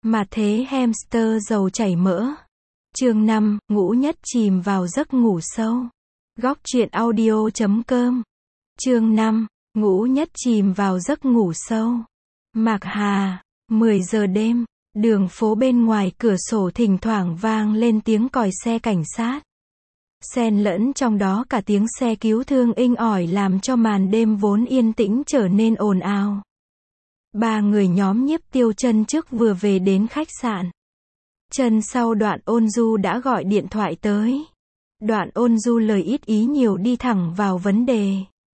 Mà thế hamster dầu chảy mỡ. Chương 5, ngủ nhất chìm vào giấc ngủ sâu. Góc truyện audio.com. Chương 5, ngủ nhất chìm vào giấc ngủ sâu. Mạc Hà, 10 giờ đêm, đường phố bên ngoài cửa sổ thỉnh thoảng vang lên tiếng còi xe cảnh sát. Xen lẫn trong đó cả tiếng xe cứu thương inh ỏi làm cho màn đêm vốn yên tĩnh trở nên ồn ào. Ba người nhóm Nhiếp Tiêu chân trước vừa về đến khách sạn. Chân sau Đoạn Ôn Du đã gọi điện thoại tới. Đoạn Ôn Du lời ít ý nhiều đi thẳng vào vấn đề.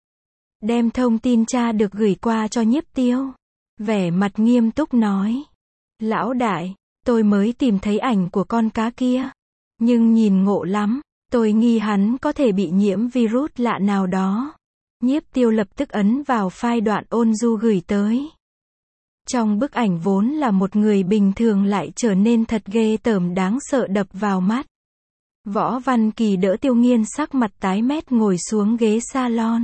Đem thông tin cha được gửi qua cho Nhiếp Tiêu. Vẻ mặt nghiêm túc nói. Lão đại, tôi mới tìm thấy ảnh của con cá kia. Nhưng nhìn ngộ lắm, tôi nghi hắn có thể bị nhiễm virus lạ nào đó. Nhiếp Tiêu lập tức ấn vào file Đoạn Ôn Du gửi tới. Trong bức ảnh vốn là một người bình thường lại trở nên thật ghê tởm đáng sợ đập vào mắt. Võ Văn Kỳ đỡ Tiêu Nghiên sắc mặt tái mét ngồi xuống ghế salon.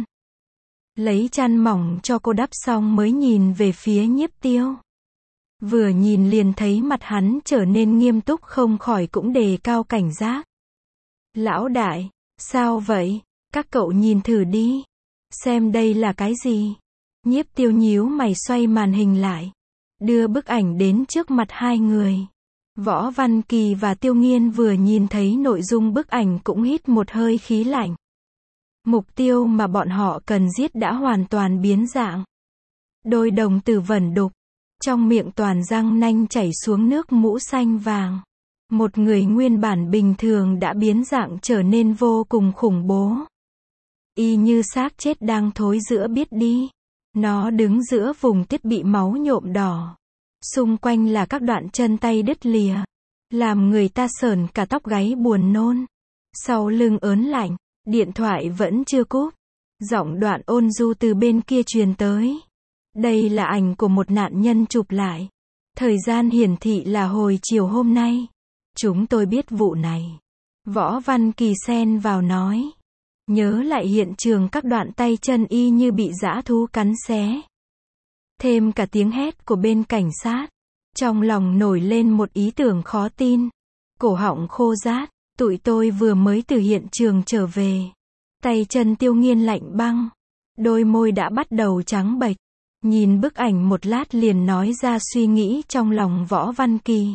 Lấy chăn mỏng cho cô đắp xong mới nhìn về phía Nhiếp Tiêu. Vừa nhìn liền thấy mặt hắn trở nên nghiêm túc không khỏi cũng đề cao cảnh giác. Lão đại, sao vậy? Các cậu nhìn thử đi. Xem đây là cái gì? Nhiếp Tiêu nhíu mày xoay màn hình lại. Đưa bức ảnh đến trước mặt hai người. Võ Văn Kỳ và Tiêu Nghiên vừa nhìn thấy nội dung bức ảnh cũng hít một hơi khí lạnh. Mục tiêu mà bọn họ cần giết đã hoàn toàn biến dạng. Đôi đồng tử vẩn đục. Trong miệng toàn răng nanh chảy xuống nước mũ xanh vàng. Một người nguyên bản bình thường đã biến dạng trở nên vô cùng khủng bố. Y như xác chết đang thối rữa biết đi. Nó đứng giữa vùng tiết bị máu nhuộm đỏ. Xung quanh là các đoạn chân tay đứt lìa. Làm người ta sởn cả tóc gáy buồn nôn. Sau lưng ớn lạnh, điện thoại vẫn chưa cúp. Giọng Đoạn Ôn Du từ bên kia truyền tới. Đây là ảnh của một nạn nhân chụp lại. Thời gian hiển thị là hồi chiều hôm nay. Chúng tôi biết vụ này. Võ Văn Kỳ xen vào nói. Nhớ lại hiện trường các đoạn tay chân y như bị dã thú cắn xé. Thêm cả tiếng hét của bên cảnh sát. Trong lòng nổi lên một ý tưởng khó tin. Cổ họng khô rát. Tụi tôi vừa mới từ hiện trường trở về. Tay chân Tiêu Nghiên lạnh băng. Đôi môi đã bắt đầu trắng bệch. Nhìn bức ảnh một lát liền nói ra suy nghĩ trong lòng Võ Văn Kỳ.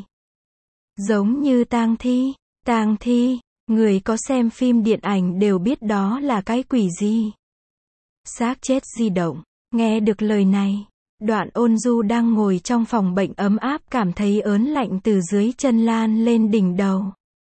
Giống như tang thi. Tang thi. Người có xem phim điện ảnh đều biết đó là cái quỷ gì. Xác chết di động. Nghe được lời này. Đoạn Ôn Du đang ngồi trong phòng bệnh ấm áp cảm thấy ớn lạnh từ dưới chân lan lên đỉnh đầu.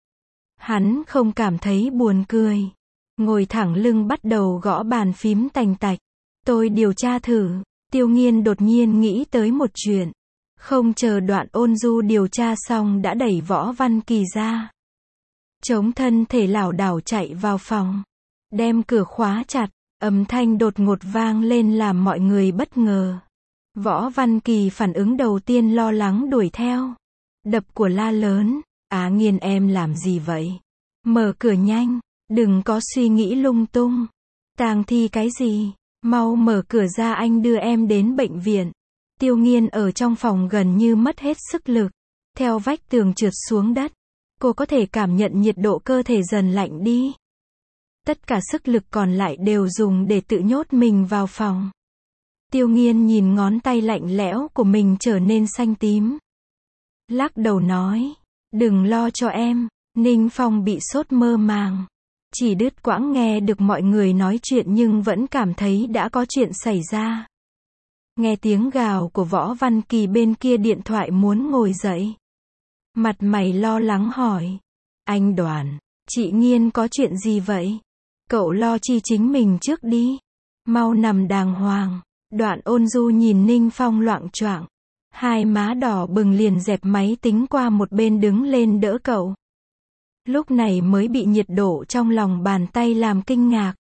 Hắn không cảm thấy buồn cười. Ngồi thẳng lưng bắt đầu gõ bàn phím tành tạch. Tôi điều tra thử. Tiêu Nghiên đột nhiên nghĩ tới một chuyện. Không chờ Đoạn Ôn Du điều tra xong đã đẩy Võ Văn Kỳ ra. Chống thân thể lảo đảo chạy vào phòng. Đem cửa khóa chặt. Âm thanh đột ngột vang lên làm mọi người bất ngờ. Võ Văn Kỳ phản ứng đầu tiên lo lắng đuổi theo. Đập của la lớn. Nghiên em làm gì vậy? Mở cửa nhanh. Đừng có suy nghĩ lung tung. Tang thi cái gì? Mau mở cửa ra anh đưa em đến bệnh viện. Tiêu Nghiên ở trong phòng gần như mất hết sức lực. Theo vách tường trượt xuống đất. Cô có thể cảm nhận nhiệt độ cơ thể dần lạnh đi. Tất cả sức lực còn lại đều dùng để tự nhốt mình vào phòng. Tiêu Nghiên nhìn ngón tay lạnh lẽo của mình trở nên xanh tím. Lắc đầu nói. Đừng lo cho em. Ninh Phong bị sốt mơ màng. Chỉ đứt quãng nghe được mọi người nói chuyện nhưng vẫn cảm thấy đã có chuyện xảy ra. Nghe tiếng gào của Võ Văn Kỳ bên kia điện thoại muốn ngồi dậy. Mặt mày lo lắng hỏi. Anh Đoàn, chị Nghiên có chuyện gì vậy? Cậu lo chi chính mình trước đi. Mau nằm đàng hoàng. Đoạn Ôn Du nhìn Ninh Phong loạng choạng. Hai má đỏ bừng liền dẹp máy tính qua một bên đứng lên đỡ cậu. Lúc này mới bị nhiệt độ trong lòng bàn tay làm kinh ngạc.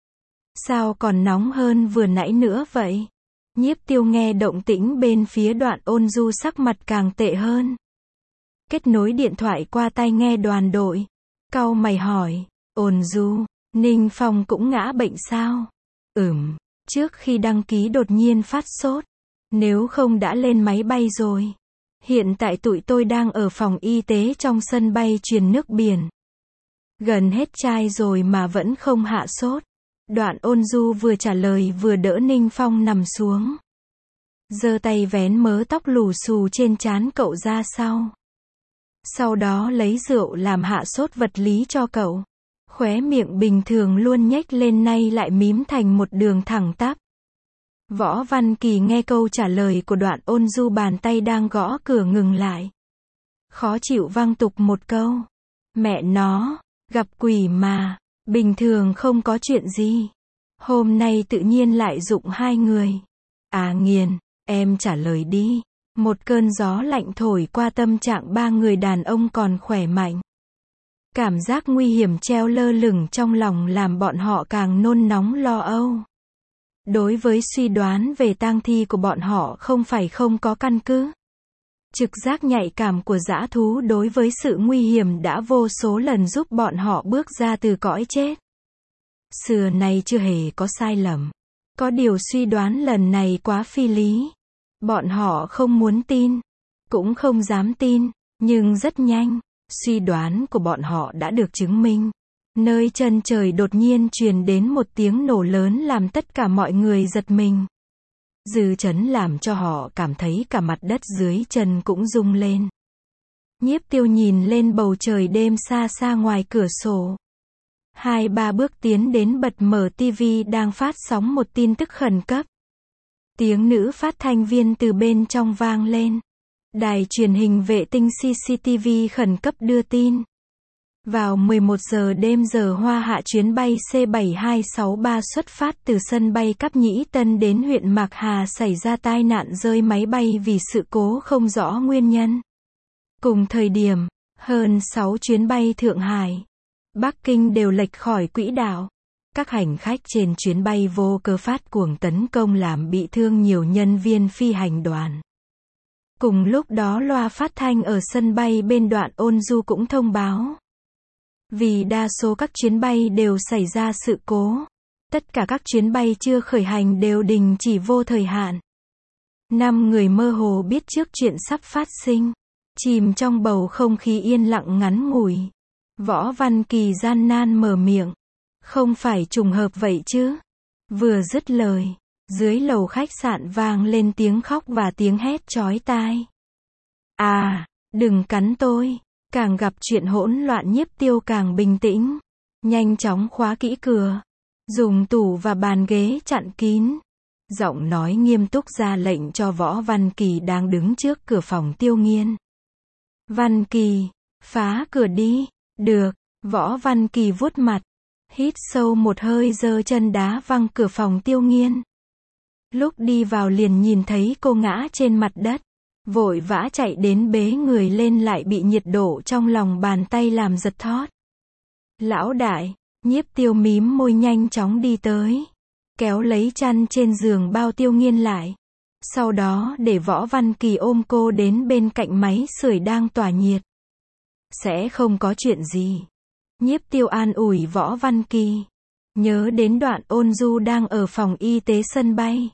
Sao còn nóng hơn vừa nãy nữa vậy? Nhiếp Tiêu nghe động tĩnh bên phía Đoạn Ôn Du sắc mặt càng tệ hơn. Kết nối điện thoại qua tai nghe đoàn đội. Cau mày hỏi. Ôn Du, Ninh Phong cũng ngã bệnh sao? Trước khi đăng ký đột nhiên phát sốt. Nếu không đã lên máy bay rồi. Hiện tại tụi tôi đang ở phòng y tế trong sân bay truyền nước biển. Gần hết chai rồi mà vẫn không hạ sốt. Đoạn Ôn Du vừa trả lời vừa đỡ Ninh Phong nằm xuống. Giơ tay vén mớ tóc lù xù trên trán cậu ra sau. Sau đó lấy rượu làm hạ sốt vật lý cho cậu. Khóe miệng bình thường luôn nhếch lên nay lại mím thành một đường thẳng tắp. Võ Văn Kỳ nghe câu trả lời của Đoạn Ôn Du, bàn tay đang gõ cửa ngừng lại. Khó chịu văng tục một câu. Mẹ nó, gặp quỷ mà, bình thường không có chuyện gì. Hôm nay tự nhiên lại dụng hai người. À Nghiền, em trả lời đi. Một cơn gió lạnh thổi qua tâm trạng ba người đàn ông còn khỏe mạnh. Cảm giác nguy hiểm treo lơ lửng trong lòng làm bọn họ càng nôn nóng lo âu. Đối với suy đoán về tang thi của bọn họ không phải không có căn cứ. Trực giác nhạy cảm của dã thú đối với sự nguy hiểm đã vô số lần giúp bọn họ bước ra từ cõi chết. Xưa nay chưa hề có sai lầm. Có điều suy đoán lần này quá phi lý. Bọn họ không muốn tin, cũng không dám tin, nhưng rất nhanh, suy đoán của bọn họ đã được chứng minh. Nơi chân trời đột nhiên truyền đến một tiếng nổ lớn làm tất cả mọi người giật mình. Dư chấn làm cho họ cảm thấy cả mặt đất dưới chân cũng rung lên. Nhiếp Tiêu nhìn lên bầu trời đêm xa xa ngoài cửa sổ. 2-3 bước tiến đến bật mở tivi đang phát sóng một tin tức khẩn cấp. Tiếng nữ phát thanh viên từ bên trong vang lên. Đài truyền hình vệ tinh CCTV khẩn cấp đưa tin. Vào 11 giờ đêm giờ Hoa Hạ, chuyến bay C7263 xuất phát từ sân bay Cáp Nhĩ Tân đến huyện Mạc Hà xảy ra tai nạn rơi máy bay vì sự cố không rõ nguyên nhân. Cùng thời điểm, hơn 6 chuyến bay Thượng Hải, Bắc Kinh đều lệch khỏi quỹ đạo. Các hành khách trên chuyến bay vô cớ phát cuồng tấn công làm bị thương nhiều nhân viên phi hành đoàn. Cùng lúc đó loa phát thanh ở sân bay bên Đoạn Ôn Du cũng thông báo. Vì đa số các chuyến bay đều xảy ra sự cố, tất cả các chuyến bay chưa khởi hành đều đình chỉ vô thời hạn. 5 người mơ hồ biết trước chuyện sắp phát sinh, chìm trong bầu không khí yên lặng ngắn ngủi. Võ Văn Kỳ gian nan mở miệng. Không phải trùng hợp vậy chứ? Vừa dứt lời, dưới lầu khách sạn vang lên tiếng khóc và tiếng hét chói tai. À, đừng cắn tôi. Càng gặp chuyện hỗn loạn Nhiếp Tiêu càng bình tĩnh. Nhanh chóng khóa kỹ cửa. Dùng tủ và bàn ghế chặn kín. Giọng nói nghiêm túc ra lệnh cho Võ Văn Kỳ đang đứng trước cửa phòng Tiêu Nghiên. Văn Kỳ, phá cửa đi. Được, Võ Văn Kỳ vuốt mặt. Hít sâu một hơi giơ chân đá văng cửa phòng Tiêu Nghiên. Lúc đi vào liền nhìn thấy cô ngã trên mặt đất. Vội vã chạy đến bế người lên lại bị nhiệt độ trong lòng bàn tay làm giật thót. Lão đại, Nhiếp Tiêu mím môi nhanh chóng đi tới. Kéo lấy chăn trên giường bao Tiêu Nghiên lại. Sau đó để Võ Văn Kỳ ôm cô đến bên cạnh máy sưởi đang tỏa nhiệt. Sẽ không có chuyện gì. Nhiếp Tiêu an ủi Võ Văn Kỳ. Nhớ đến Đoạn Ôn Du đang ở phòng y tế sân bay.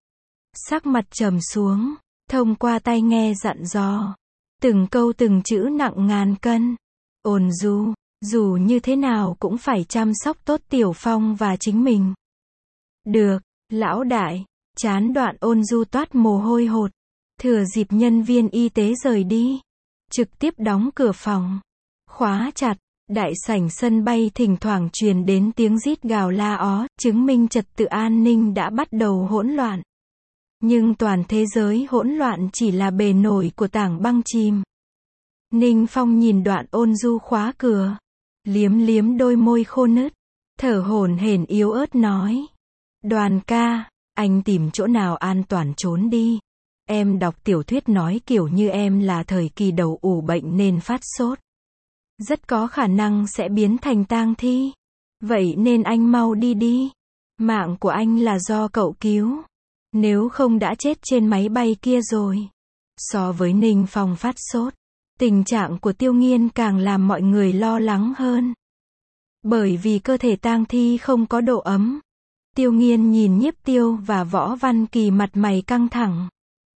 Sắc mặt trầm xuống. Thông qua tai nghe dặn dò. Từng câu từng chữ nặng ngàn cân. Ôn Du, dù như thế nào cũng phải chăm sóc tốt Tiểu Phong và chính mình. Được, lão đại. Trán Đoạn Ôn Du toát mồ hôi hột. Thừa dịp nhân viên y tế rời đi. Trực tiếp đóng cửa phòng. Khóa chặt. Đại sảnh sân bay thỉnh thoảng truyền đến tiếng rít gào la ó, chứng minh trật tự an ninh đã bắt đầu hỗn loạn. Nhưng toàn thế giới hỗn loạn chỉ là bề nổi của tảng băng chìm. Ninh Phong nhìn Đoạn Ôn Du khóa cửa. Liếm liếm đôi môi khô nứt. Thở hổn hển yếu ớt nói. Đoàn ca, anh tìm chỗ nào an toàn trốn đi. Em đọc tiểu thuyết nói kiểu như em là thời kỳ đầu ủ bệnh nên phát sốt. Rất có khả năng sẽ biến thành tang thi. Vậy nên anh mau đi đi. Mạng của anh là do cậu cứu. Nếu không đã chết trên máy bay kia rồi. So với Ninh Phong phát sốt, tình trạng của Tiêu Nghiên càng làm mọi người lo lắng hơn. Bởi vì cơ thể tang thi không có độ ấm. Tiêu Nghiên nhìn Nhiếp Tiêu và Võ Văn Kỳ mặt mày căng thẳng.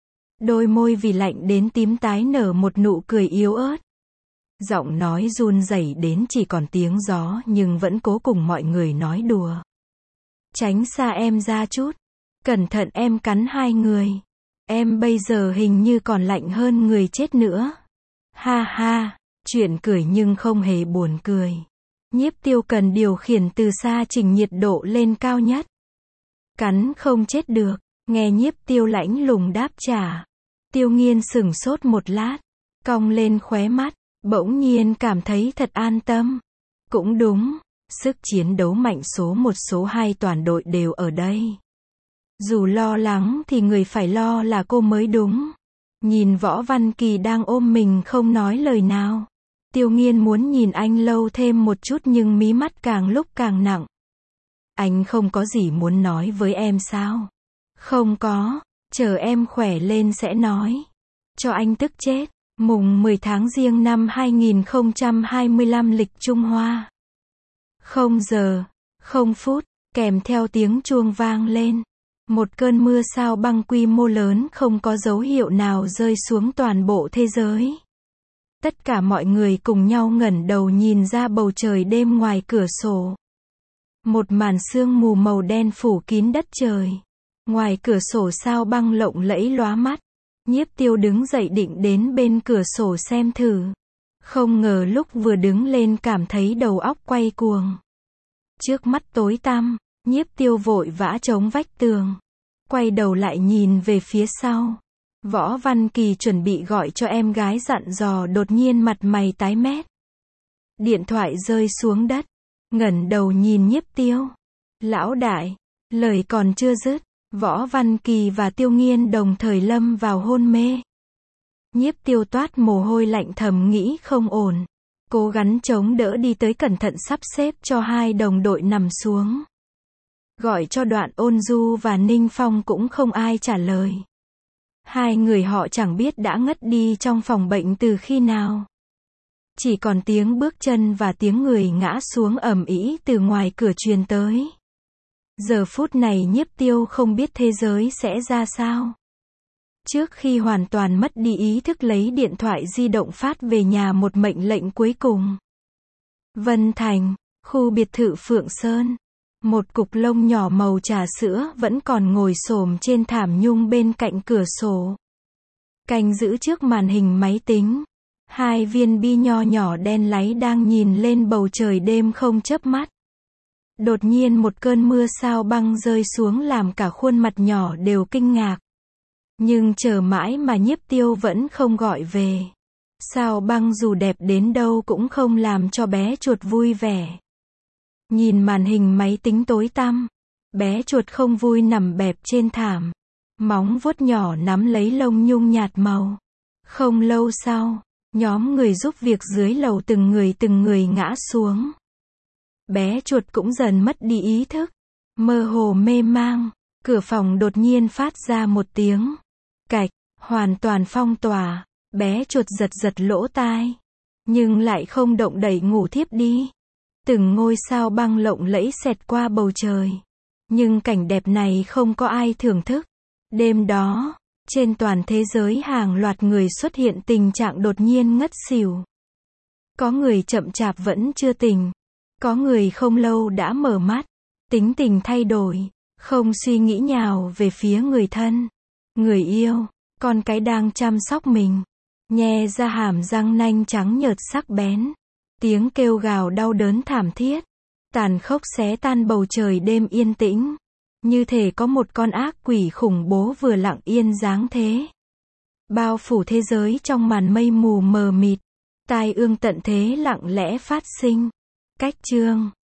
Đôi môi vì lạnh đến tím tái nở một nụ cười yếu ớt. Giọng nói run rẩy đến chỉ còn tiếng gió nhưng vẫn cố cùng mọi người nói đùa. Tránh xa em ra chút. Cẩn thận em cắn hai người. Em bây giờ hình như còn lạnh hơn người chết nữa. Ha ha, chuyện cười nhưng không hề buồn cười. Nhiếp Tiêu cần điều khiển từ xa chỉnh nhiệt độ lên cao nhất. Cắn không chết được, nghe Nhiếp Tiêu lãnh lùng đáp trả. Tiêu Nghiên sửng sốt một lát, cong lên khóe mắt, bỗng nhiên cảm thấy thật an tâm. Cũng đúng, sức chiến đấu mạnh số 1 số 2 toàn đội đều ở đây. Dù lo lắng thì người phải lo là cô mới đúng. Nhìn Võ Văn Kỳ đang ôm mình không nói lời nào. Tiêu Nghiên muốn nhìn anh lâu thêm một chút nhưng mí mắt càng lúc càng nặng. Anh không có gì muốn nói với em sao? Không có, chờ em khỏe lên sẽ nói. Cho anh tức chết. Mùng 10 tháng Giêng năm 2025 lịch Trung Hoa. 0 giờ, 0 phút, kèm theo tiếng chuông vang lên. Một cơn mưa sao băng quy mô lớn không có dấu hiệu nào rơi xuống toàn bộ thế giới. Tất cả mọi người cùng nhau ngẩng đầu nhìn ra bầu trời đêm ngoài cửa sổ. Một màn sương mù màu đen phủ kín đất trời. Ngoài cửa sổ sao băng lộng lẫy lóa mắt. Nhiếp Tiêu đứng dậy định đến bên cửa sổ xem thử. Không ngờ lúc vừa đứng lên cảm thấy đầu óc quay cuồng. Trước mắt tối tăm, Nhiếp Tiêu vội vã chống vách tường. Quay đầu lại nhìn về phía sau. Võ Văn Kỳ chuẩn bị gọi cho em gái dặn dò đột nhiên mặt mày tái mét. Điện thoại rơi xuống đất. Ngẩng đầu nhìn Nhiếp Tiêu. Lão đại, lời còn chưa dứt. Võ Văn Kỳ và Tiêu Nghiên đồng thời lâm vào hôn mê. Nhiếp Tiêu toát mồ hôi lạnh thầm nghĩ không ổn. Cố gắng chống đỡ đi tới cẩn thận sắp xếp cho hai đồng đội nằm xuống. Gọi cho Đoạn Ôn Du và Ninh Phong cũng không ai trả lời. Hai người họ chẳng biết đã ngất đi trong phòng bệnh từ khi nào. Chỉ còn tiếng bước chân và tiếng người ngã xuống ầm ĩ từ ngoài cửa truyền tới. Giờ phút này Nhiếp Tiêu không biết thế giới sẽ ra sao. Trước khi hoàn toàn mất đi ý thức lấy điện thoại di động phát về nhà một mệnh lệnh cuối cùng. Vân Thành, khu biệt thự Phượng Sơn. Một cục lông nhỏ màu trà sữa vẫn còn ngồi xổm trên thảm nhung bên cạnh cửa sổ. Canh giữ trước màn hình máy tính. Hai viên bi nho nhỏ đen láy đang nhìn lên bầu trời đêm không chớp mắt. Đột nhiên một cơn mưa sao băng rơi xuống làm cả khuôn mặt nhỏ đều kinh ngạc. Nhưng chờ mãi mà Nhiếp Tiêu vẫn không gọi về. Sao băng dù đẹp đến đâu cũng không làm cho bé chuột vui vẻ. Nhìn màn hình máy tính tối tăm. Bé chuột không vui nằm bẹp trên thảm. Móng vuốt nhỏ nắm lấy lông nhung nhạt màu. Không lâu sau, nhóm người giúp việc dưới lầu từng người ngã xuống. Bé chuột cũng dần mất đi ý thức. Mơ hồ mê mang. Cửa phòng đột nhiên phát ra một tiếng cạch, hoàn toàn phong tỏa. Bé chuột giật lỗ tai. Nhưng lại không động đậy ngủ thiếp đi. Từng ngôi sao băng lộng lẫy xẹt qua bầu trời. Nhưng cảnh đẹp này không có ai thưởng thức. Đêm đó, trên toàn thế giới hàng loạt người xuất hiện tình trạng đột nhiên ngất xỉu. Có người chậm chạp vẫn chưa tỉnh. Có người không lâu đã mở mắt. Tính tình thay đổi. Không suy nghĩ nhào về phía người thân. Người yêu, con cái đang chăm sóc mình. Nhe ra hàm răng nanh trắng nhợt sắc bén. Tiếng kêu gào đau đớn thảm thiết. Tàn khốc xé tan bầu trời đêm yên tĩnh. Như thể có một con ác quỷ khủng bố vừa lặng yên giáng thế. Bao phủ thế giới trong màn mây mù mờ mịt. Tai ương tận thế lặng lẽ phát sinh. Cách chương